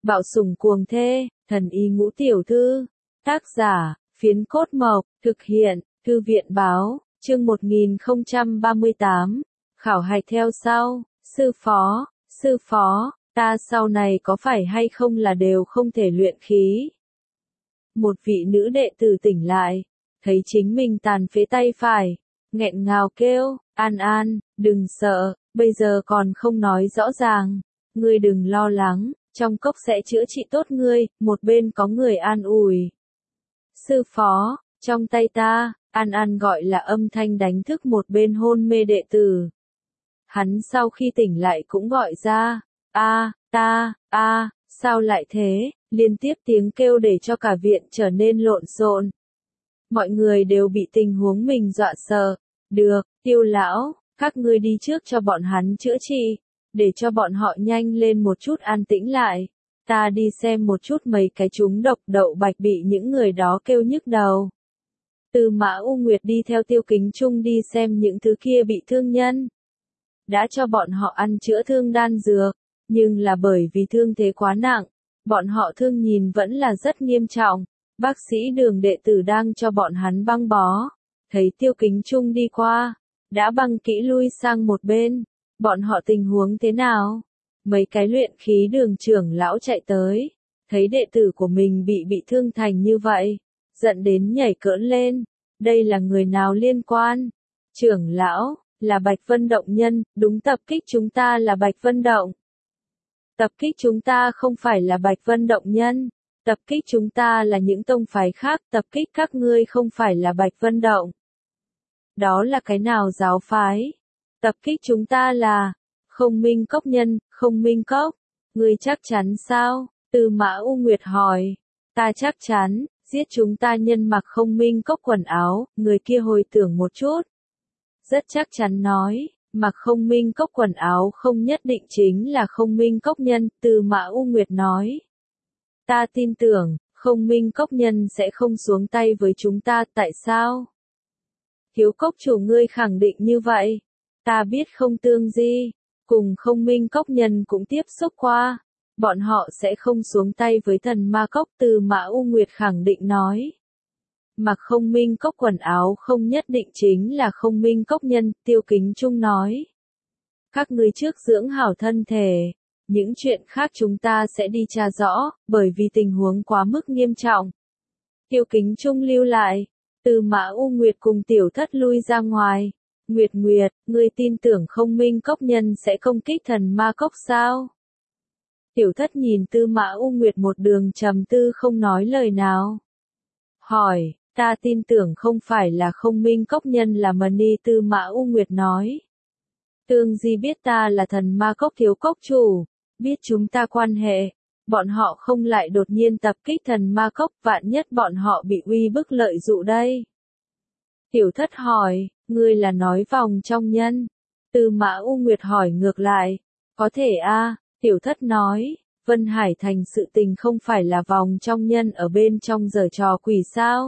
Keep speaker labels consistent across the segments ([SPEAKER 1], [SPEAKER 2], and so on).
[SPEAKER 1] Bạo sủng cuồng thê, thần y ngũ tiểu thư. Tác giả, Phiến Cốt Mộc, thực hiện, Thư viện báo, chương 1038. Khảo hạch theo sau, sư phó, ta sau này có phải hay không là đều không thể luyện khí. Một vị nữ đệ tử tỉnh lại, thấy chính mình tàn phế tay phải, nghẹn ngào kêu, An, đừng sợ, bây giờ còn không nói rõ ràng, ngươi đừng lo lắng, trong cốc sẽ chữa trị tốt ngươi, một bên có người an ủi. Sư phó, trong tay ta, An gọi là âm thanh đánh thức một bên hôn mê đệ tử. Hắn sau khi tỉnh lại cũng gọi ra, sao lại thế, liên tiếp tiếng kêu để cho cả viện trở nên lộn xộn. Mọi người đều bị tình huống mình dọa sợ. Được, Tiêu lão, các ngươi đi trước cho bọn hắn chữa trị, để cho bọn họ nhanh lên một chút an tĩnh lại. Ta đi xem một chút mấy cái trúng độc đậu bạch bị những người đó kêu nhức đầu. Từ Mã U Nguyệt đi theo Tiêu Kính Trung đi xem những thứ kia bị thương nhân. Đã cho bọn họ ăn chữa thương đan dược, nhưng là bởi vì thương thế quá nặng, bọn họ thương nhìn vẫn là rất nghiêm trọng. Bác sĩ Đường đệ tử đang cho bọn hắn băng bó, thấy Tiêu Kính Trung đi qua, đã băng kỹ lui sang một bên. Bọn họ tình huống thế nào? Mấy cái luyện khí Đường trưởng lão chạy tới, thấy đệ tử của mình bị thương thành như vậy, giận đến nhảy cỡn lên. Đây là người nào liên quan? Trưởng lão, là Bạch Vân Động nhân, đúng, tập kích chúng ta là Bạch Vân Động. Tập kích chúng ta không phải là Bạch Vân Động nhân, tập kích chúng ta là những tông phái khác, tập kích các ngươi không phải là Bạch Vân Động. Đó là cái nào giáo phái? Tập kích chúng ta là Không Minh Cốc nhân, Không Minh Cốc. Ngươi chắc chắn sao? Từ Mã U Nguyệt hỏi. Ta chắc chắn, giết chúng ta nhân mặc Không Minh Cốc quần áo, người kia hồi tưởng một chút. Rất chắc chắn nói, mặc Không Minh Cốc quần áo không nhất định chính là Không Minh Cốc nhân, Từ Mã U Nguyệt nói. Ta tin tưởng, Không Minh Cốc nhân sẽ không xuống tay với chúng ta, tại sao? Thiếu cốc chủ ngươi khẳng định như vậy. Ta biết Không Tương Di, cùng Không Minh Cốc nhân cũng tiếp xúc qua. Bọn họ sẽ không xuống tay với thần ma cốc, Từ Mã U Nguyệt khẳng định nói. Mặc Không Minh Cốc quần áo không nhất định chính là Không Minh Cốc nhân, Tiêu Kính Trung nói. Các ngươi trước dưỡng hảo thân thể, những chuyện khác chúng ta sẽ đi tra rõ, bởi vì tình huống quá mức nghiêm trọng. Tiêu Kính Trung lưu lại, Từ Mã U Nguyệt cùng Tiểu Thất lui ra ngoài. Nguyệt, ngươi tin tưởng Không Minh Cốc nhân sẽ công kích thần ma cốc sao? Tiểu Thất nhìn Tư Mã U Nguyệt một đường trầm tư không nói lời nào. Hỏi, ta tin tưởng không phải là Không Minh Cốc nhân là Mani, Tư Mã U Nguyệt nói. Tương Di biết ta là thần ma cốc thiếu cốc chủ, biết chúng ta quan hệ, bọn họ không lại đột nhiên tập kích thần ma cốc, vạn nhất bọn họ bị uy bức lợi dụ đây. Tiểu Thất hỏi, ngươi là nói vòng trong nhân? Tư Mã U Nguyệt hỏi ngược lại, có thể a, Tiểu Thất nói, Vân Hải Thành sự tình không phải là vòng trong nhân ở bên trong giở trò quỷ sao?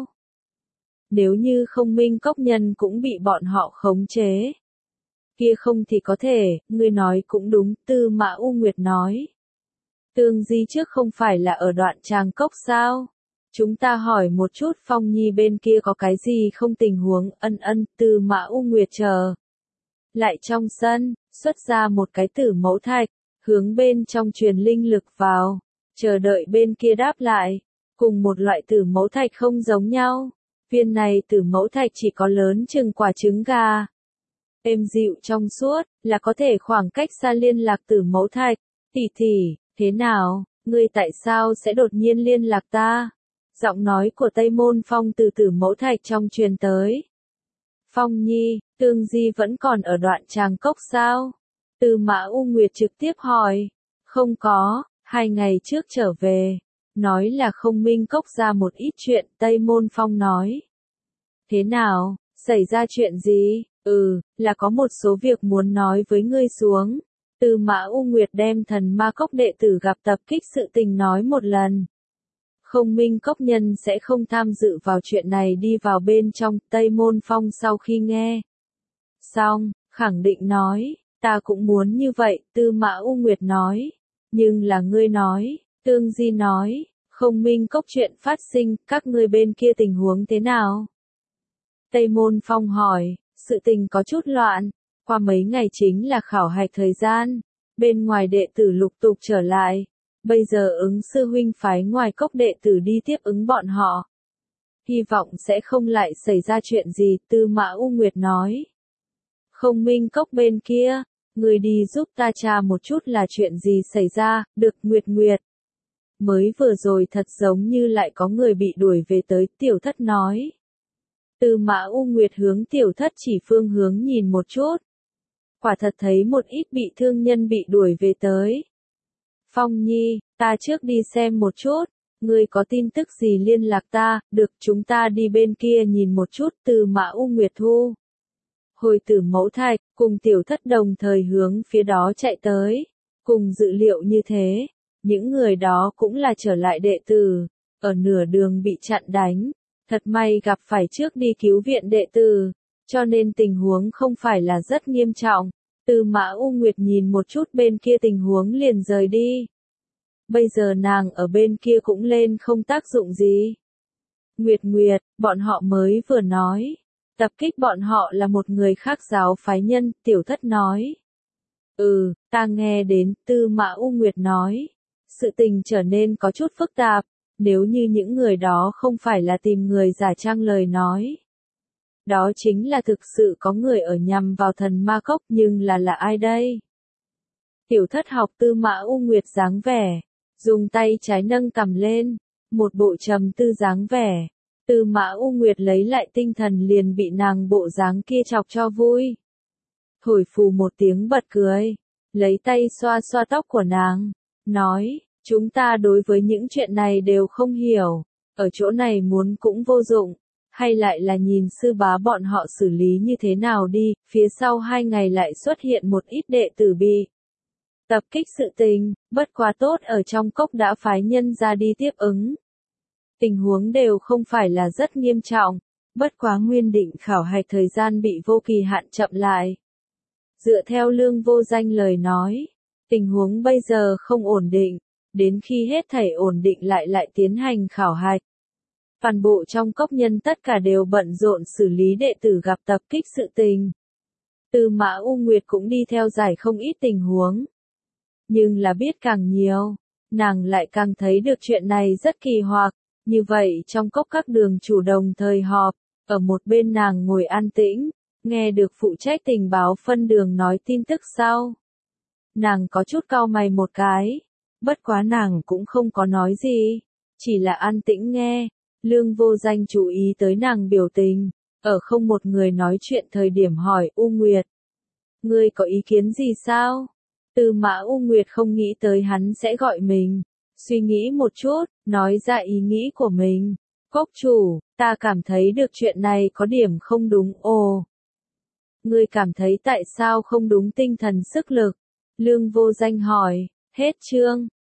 [SPEAKER 1] Nếu như Không Minh Cốc nhân cũng bị bọn họ khống chế. Kia không thì có thể, ngươi nói cũng đúng, Tư Mã U Nguyệt nói. Tương Di trước không phải là ở đoạn Tràng Cốc sao? Chúng ta hỏi một chút Phong Nhi bên kia có cái gì không, tình huống, Tư Mã U Nguyệt chờ. Lại trong sân, xuất ra một cái tử mẫu thạch, hướng bên trong truyền linh lực vào, chờ đợi bên kia đáp lại. Cùng một loại tử mẫu thạch không giống nhau. Viên này tử mẫu thạch chỉ có lớn chừng quả trứng gà. Êm dịu trong suốt, là có thể khoảng cách xa liên lạc tử mẫu thạch. Tỷ, thế nào, ngươi tại sao sẽ đột nhiên liên lạc ta? Giọng nói của Tây Môn Phong từ tử mẫu thạch trong truyền tới. Phong Nhi, Tương Di vẫn còn ở đoạn Tràng Cốc sao? Tư Mã U Nguyệt trực tiếp hỏi. Không có, 2 ngày trước trở về. Nói là Không Minh Cốc ra một ít chuyện, Tây Môn Phong nói. Thế nào, xảy ra chuyện gì? Là có một số việc muốn nói với ngươi xuống. Tư Mã U Nguyệt đem thần ma cốc đệ tử gặp tập kích sự tình nói một lần. Không Minh Cốc nhân sẽ không tham dự vào chuyện này, đi vào bên trong. Tây Môn Phong sau khi nghe xong, khẳng định nói, ta cũng muốn như vậy, Tư Mã U Nguyệt nói. Nhưng là ngươi nói, Tương Di nói, không minh cốc chuyện phát sinh, các ngươi bên kia tình huống thế nào? Tây Môn Phong hỏi, sự tình có chút loạn, qua mấy ngày chính là khảo hạch thời gian, bên ngoài đệ tử lục tục trở lại, bây giờ ứng sư huynh phái ngoài cốc đệ tử đi tiếp ứng bọn họ. Hy vọng sẽ không lại xảy ra chuyện gì, Tư Mã U Nguyệt nói. Không minh cốc bên kia, người đi giúp ta tra một chút là chuyện gì xảy ra, được Nguyệt Nguyệt. Mới vừa rồi thật giống như lại có người bị đuổi về tới, Tiểu Thất nói. Tư Mã U Nguyệt hướng Tiểu Thất chỉ phương hướng nhìn một chút. Quả thật thấy một ít bị thương nhân bị đuổi về tới. Phong Nhi, ta trước đi xem một chút, ngươi có tin tức gì liên lạc ta, được chúng ta đi bên kia nhìn một chút. Tư Mã U Nguyệt thu hồi Tử Mẫu Thạch, cùng Tiểu Thất đồng thời hướng phía đó chạy tới. Cùng dự liệu như thế, những người đó cũng là trở lại đệ tử, ở nửa đường bị chặn đánh. Thật may gặp phải trước đi cứu viện đệ tử, cho nên tình huống không phải là rất nghiêm trọng. Tư Mã U Nguyệt nhìn một chút bên kia tình huống liền rời đi. Bây giờ nàng ở bên kia cũng lên không tác dụng gì. Nguyệt Nguyệt, bọn họ mới vừa nói. Tập kích bọn họ là một người khác giáo phái nhân, Tiểu Thất nói. Ta nghe đến, Tư Mã U Nguyệt nói. Sự tình trở nên có chút phức tạp, nếu như những người đó không phải là tìm người giả trang lời nói. Đó chính là thực sự có người ở nhằm vào thần ma cốc, nhưng là ai đây? Tiểu Thất học Tư Mã U Nguyệt dáng vẻ, dùng tay trái nâng cằm lên, một bộ trầm tư dáng vẻ. Tư Mã U Nguyệt lấy lại tinh thần liền bị nàng bộ dáng kia chọc cho vui. Thổi phù một tiếng bật cười, lấy tay xoa xoa tóc của nàng, nói, chúng ta đối với những chuyện này đều không hiểu, ở chỗ này muốn cũng vô dụng, hay lại là nhìn sư bá bọn họ xử lý như thế nào đi. Phía sau 2 ngày lại xuất hiện một ít đệ tử bị tập kích sự tình, bất quá tốt ở trong cốc đã phái nhân ra đi tiếp ứng. Tình huống đều không phải là rất nghiêm trọng, bất quá nguyên định khảo hạch thời gian bị vô kỳ hạn chậm lại. Dựa theo Lương Vô Danh lời nói, tình huống bây giờ không ổn định, đến khi hết thảy ổn định lại tiến hành khảo hạch. Toàn bộ trong cốc nhân tất cả đều bận rộn xử lý đệ tử gặp tập kích sự tình. Tư Mã U Nguyệt cũng đi theo giải không ít tình huống. Nhưng là biết càng nhiều, nàng lại càng thấy được chuyện này rất kỳ hoặc. Như vậy trong cốc các đường chủ đồng thời họp, ở một bên nàng ngồi an tĩnh, nghe được phụ trách tình báo phân đường nói tin tức sau. Nàng có chút cau mày một cái, bất quá nàng cũng không có nói gì, chỉ là an tĩnh nghe. Lương Vô Danh chú ý tới nàng biểu tình, ở không một người nói chuyện thời điểm hỏi U Nguyệt. Ngươi có ý kiến gì sao? Tư Mã U Nguyệt không nghĩ tới hắn sẽ gọi mình. Suy nghĩ một chút, nói ra ý nghĩ của mình. Cốc chủ, ta cảm thấy được chuyện này có điểm không đúng. Ồ, ngươi cảm thấy tại sao không đúng? Tinh thần sức lực. Lương Vô Danh hỏi, hết chương.